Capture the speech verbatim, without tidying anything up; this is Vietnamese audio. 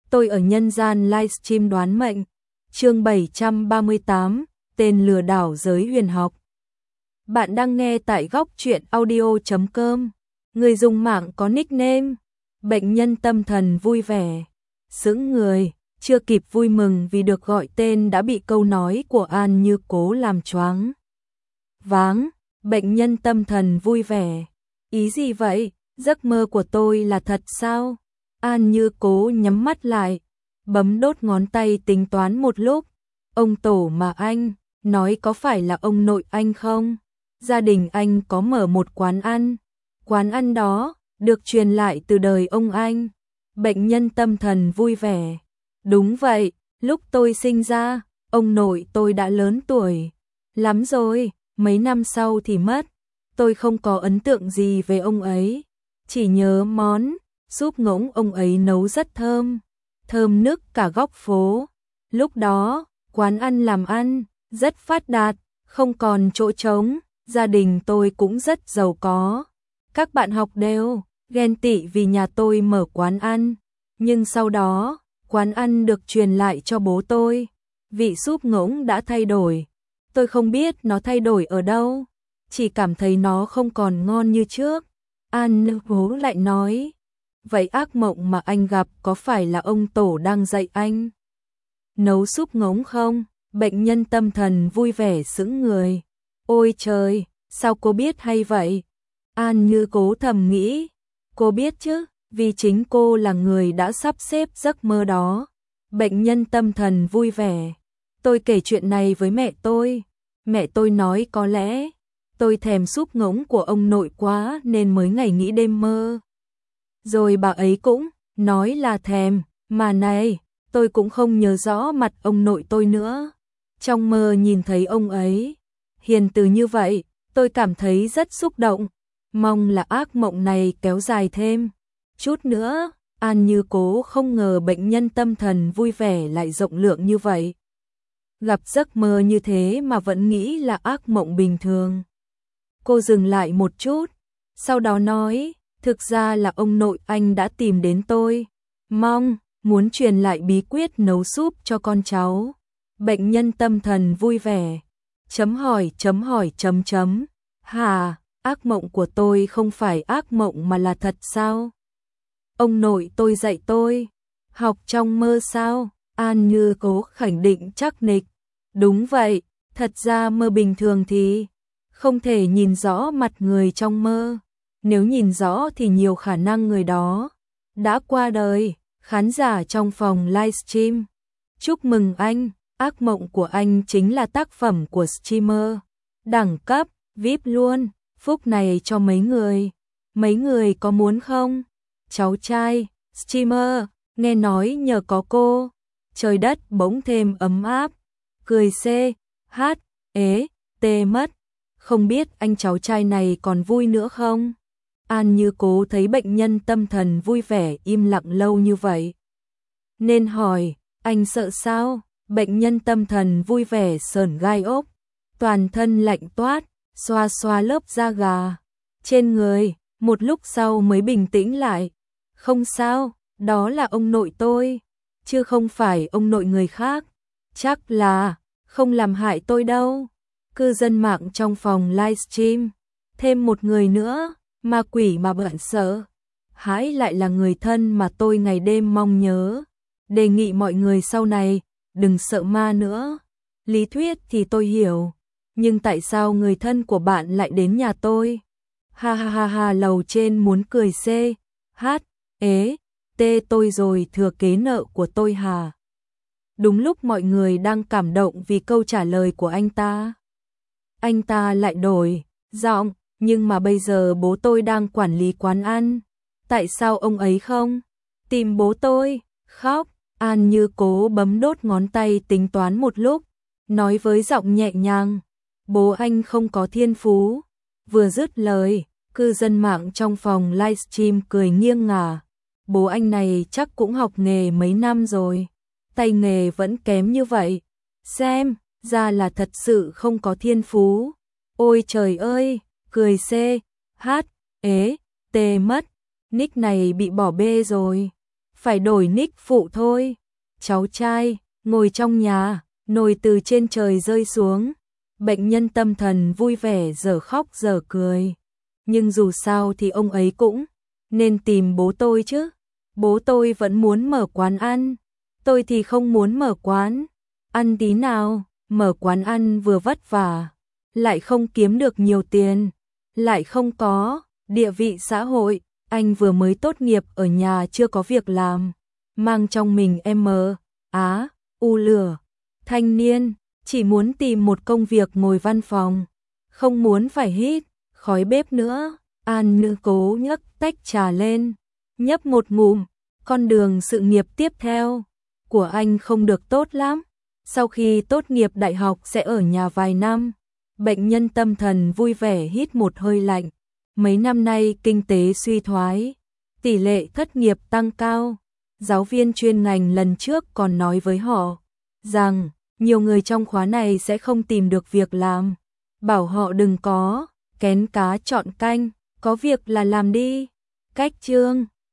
Tôi ở nhân gian livestream đoán mệnh. Chương bảy trăm ba mươi tám, tên lừa đảo giới huyền học. Bạn đang nghe tại góc truyện audio chấm com. Người dùng mạng có nickname Bệnh nhân tâm thần vui vẻ. Sững người, chưa kịp vui mừng vì được gọi tên đã bị câu nói của An Như Cố làm choáng váng. Bệnh nhân tâm thần vui vẻ. Ý gì vậy? Giấc mơ của tôi là thật sao? An Như Cố nhắm mắt lại, bấm đốt ngón tay tính toán một lúc. Ông tổ mà anh nói có phải là ông nội anh không? Gia đình anh có mở một quán ăn. Quán ăn đó được truyền lại từ đời ông anh. Bệnh nhân tâm thần vui vẻ. Đúng vậy, lúc tôi sinh ra, ông nội tôi đã lớn tuổi lắm rồi, mấy năm sau thì mất. Tôi không có ấn tượng gì về ông ấy, chỉ nhớ món súp ngỗng ông ấy nấu rất thơm, thơm nức cả góc phố. Lúc đó, quán ăn làm ăn rất phát đạt, không còn chỗ trống, gia đình tôi cũng rất giàu có. Các bạn học đều ghen tị vì nhà tôi mở quán ăn, nhưng sau đó, quán ăn được truyền lại cho bố tôi. Vị súp ngỗng đã thay đổi, tôi không biết nó thay đổi ở đâu, chỉ cảm thấy nó không còn ngon như trước. An Như Cố lại nói, vậy ác mộng mà anh gặp có phải là ông tổ đang dạy anh nấu súp ngỗng không? Bệnh nhân tâm thần vui vẻ sững người. Ôi trời, sao cô biết hay vậy? An Như Cố thầm nghĩ, cô biết chứ, vì chính cô là người đã sắp xếp giấc mơ đó. Bệnh nhân tâm thần vui vẻ. Tôi kể chuyện này với mẹ tôi. Mẹ tôi nói có lẽ tôi thèm súp ngỗng của ông nội quá nên mới ngày nghĩ đêm mơ. Rồi bà ấy cũng nói là thèm, mà này, tôi cũng không nhớ rõ mặt ông nội tôi nữa. Trong mơ nhìn thấy ông ấy hiền từ như vậy, tôi cảm thấy rất xúc động. Mong là ác mộng này kéo dài thêm chút nữa. An Như Cố không ngờ bệnh nhân tâm thần vui vẻ lại rộng lượng như vậy. Gặp giấc mơ như thế mà vẫn nghĩ là ác mộng bình thường. Cô dừng lại một chút, sau đó nói, thực ra là ông nội anh đã tìm đến tôi, mong muốn truyền lại bí quyết nấu súp cho con cháu. Bệnh nhân tâm thần vui vẻ. Chấm hỏi chấm hỏi chấm chấm. Hà, ác mộng của tôi không phải ác mộng mà là thật sao? Ông nội tôi dạy tôi học trong mơ sao? An Như Cố khẳng định chắc nịch. Đúng vậy, thật ra mơ bình thường thì không thể nhìn rõ mặt người trong mơ. Nếu nhìn rõ thì nhiều khả năng người đó đã qua đời. Khán giả trong phòng livestream. Chúc mừng anh, ác mộng của anh chính là tác phẩm của streamer. Đẳng cấp, vi ai pi luôn, phúc này cho mấy người. Mấy người có muốn không? Cháu trai, streamer, nghe nói nhờ có cô, trời đất bỗng thêm ấm áp. Cười C, H, ế, T mất. Không biết anh cháu trai này còn vui nữa không? An Như Cố thấy bệnh nhân tâm thần vui vẻ im lặng lâu như vậy, nên hỏi, anh sợ sao? Bệnh nhân tâm thần vui vẻ sởn gai ốc, toàn thân lạnh toát, xoa xoa lớp da gà trên người, một lúc sau mới bình tĩnh lại. Không sao, đó là ông nội tôi, chứ không phải ông nội người khác. Chắc là không làm hại tôi đâu. Cư dân mạng trong phòng livestream, thêm một người nữa, ma quỷ mà bận sợ hãi lại là người thân mà tôi ngày đêm mong nhớ. Đề nghị mọi người sau này đừng sợ ma nữa. Lý thuyết thì tôi hiểu, nhưng tại sao người thân của bạn lại đến nhà tôi? Ha ha ha ha, lầu trên muốn cười C, H, ế, T tôi rồi thừa kế nợ của tôi hà. Đúng lúc mọi người đang cảm động vì câu trả lời của anh ta, anh ta lại đổi giọng, nhưng mà bây giờ bố tôi đang quản lý quán ăn. Tại sao ông ấy không tìm bố tôi? Khóc. An Như Cố bấm đốt ngón tay tính toán một lúc, nói với giọng nhẹ nhàng, bố anh không có thiên phú. Vừa dứt lời, cư dân mạng trong phòng livestream cười nghiêng ngả. Bố anh này chắc cũng học nghề mấy năm rồi, tay nghề vẫn kém như vậy, xem ra là thật sự không có thiên phú. Ôi trời ơi, cười C, H, ế, T mất, nick này bị bỏ bê rồi. phải đổi nick phụ thôi. Cháu trai, ngồi trong nhà, nồi từ trên trời rơi xuống. Bệnh nhân tâm thần vui vẻ giờ khóc giờ cười. Nhưng dù sao thì ông ấy cũng nên tìm bố tôi chứ. Bố tôi vẫn muốn mở quán ăn. Tôi thì không muốn mở quán ăn tí nào. Mở quán ăn vừa vất vả, lại không kiếm được nhiều tiền, lại không có địa vị xã hội. Anh vừa mới tốt nghiệp ở nhà chưa có việc làm, mang trong mình M, Á, U lửa. Thanh niên, chỉ muốn tìm một công việc ngồi văn phòng, không muốn phải hít khói bếp nữa. An Nữ cố nhấc tách trà lên, nhấp một ngụm. Con đường sự nghiệp tiếp theo của anh không được tốt lắm. Sau khi tốt nghiệp đại học sẽ ở nhà vài năm. Bệnh nhân tâm thần vui vẻ hít một hơi lạnh. Mấy năm nay kinh tế suy thoái, tỷ lệ thất nghiệp tăng cao. Giáo viên chuyên ngành lần trước còn nói với họ rằng nhiều người trong khóa này sẽ không tìm được việc làm. Bảo họ đừng có kén cá chọn canh, có việc là làm đi. Cách chương